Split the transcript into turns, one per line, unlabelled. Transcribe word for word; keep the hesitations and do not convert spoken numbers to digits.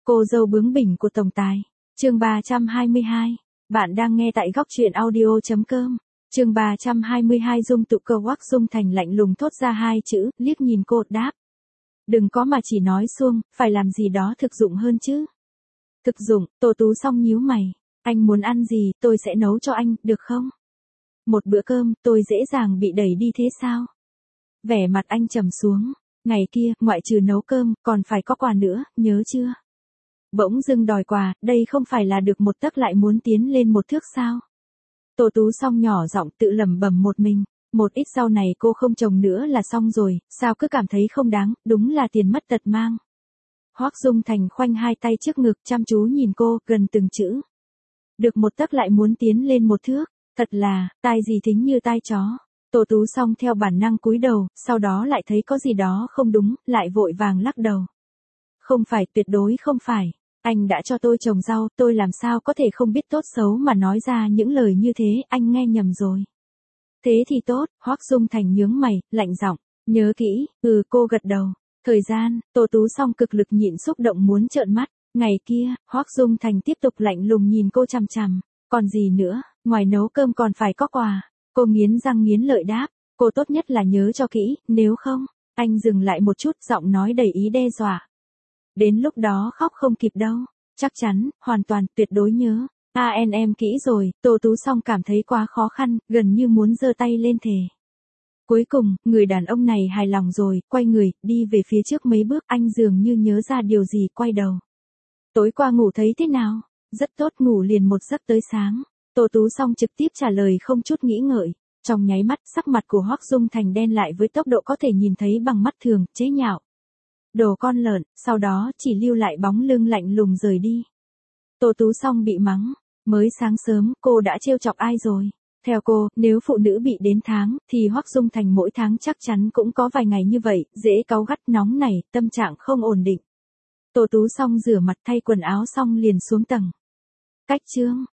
Cô dâu bướng bỉnh của tổng tài. Chương ba trăm hai mươi hai. Bạn đang nghe tại góc truyện audio chấm com. Chương ba trăm hai mươi hai. Dung tụ cơ Hoắc Dung Thành lạnh lùng thốt ra hai chữ, liếc nhìn cô, đáp. Đừng có mà chỉ nói suông, phải làm gì đó thực dụng hơn chứ. Thực dụng, Tô Tú Song nhíu mày. Anh muốn ăn gì, tôi sẽ nấu cho anh, được không? Một bữa cơm, tôi dễ dàng bị đẩy đi thế sao? Vẻ mặt anh trầm xuống. Ngày kia, ngoại trừ nấu cơm, còn phải có quà nữa, nhớ chưa? Bỗng dưng đòi quà, đây không phải là được một tấc lại muốn tiến lên một thước sao? Tô Tú Song nhỏ giọng tự lẩm bẩm một mình. Một ít sau này cô không trồng nữa là xong rồi, sao cứ cảm thấy không đáng, đúng là tiền mất tật mang. Hoắc Dung Thành khoanh hai tay trước ngực chăm chú nhìn cô, gần từng chữ. Được một tấc lại muốn tiến lên một thước, thật là, tai gì thính như tai chó. Tô Tú Song theo bản năng cúi đầu, sau đó lại thấy có gì đó không đúng, lại vội vàng lắc đầu. Không phải, tuyệt đối không phải. Anh đã cho tôi trồng rau, tôi làm sao có thể không biết tốt xấu mà nói ra những lời như thế, anh nghe nhầm rồi. Thế thì tốt, Hoắc Dung Thành nhướng mày, lạnh giọng, nhớ kỹ, ừ cô gật đầu. Thời gian, Tô Tú Song cực lực nhịn xúc động muốn trợn mắt. Ngày kia, Hoắc Dung Thành tiếp tục lạnh lùng nhìn cô chằm chằm. Còn gì nữa, ngoài nấu cơm còn phải có quà. Cô nghiến răng nghiến lợi đáp, cô tốt nhất là nhớ cho kỹ, nếu không. Anh dừng lại một chút, giọng nói đầy ý đe dọa. Đến lúc đó khóc không kịp đâu. Chắc chắn, hoàn toàn, tuyệt đối nhớ. A N em kỹ rồi, Tô Tú Song cảm thấy quá khó khăn, gần như muốn giơ tay lên thề. Cuối cùng, người đàn ông này hài lòng rồi, quay người, đi về phía trước mấy bước, anh dường như nhớ ra điều gì, quay đầu. Tối qua ngủ thấy thế nào? Rất tốt, ngủ liền một giấc tới sáng. Tô Tú Song trực tiếp trả lời không chút nghĩ ngợi. Trong nháy mắt, sắc mặt của Hoắc Dung Thành đen lại với tốc độ có thể nhìn thấy bằng mắt thường, chế nhạo. Đồ con lợn, sau đó chỉ lưu lại bóng lưng lạnh lùng rời đi. Tô Tú Song bị mắng. Mới sáng sớm, cô đã trêu chọc ai rồi? Theo cô, nếu phụ nữ bị đến tháng, thì Hoắc Dung Thành mỗi tháng chắc chắn cũng có vài ngày như vậy, dễ cáu gắt nóng nảy, tâm trạng không ổn định. Tô Tú Song rửa mặt thay quần áo xong liền xuống tầng. Cách chương.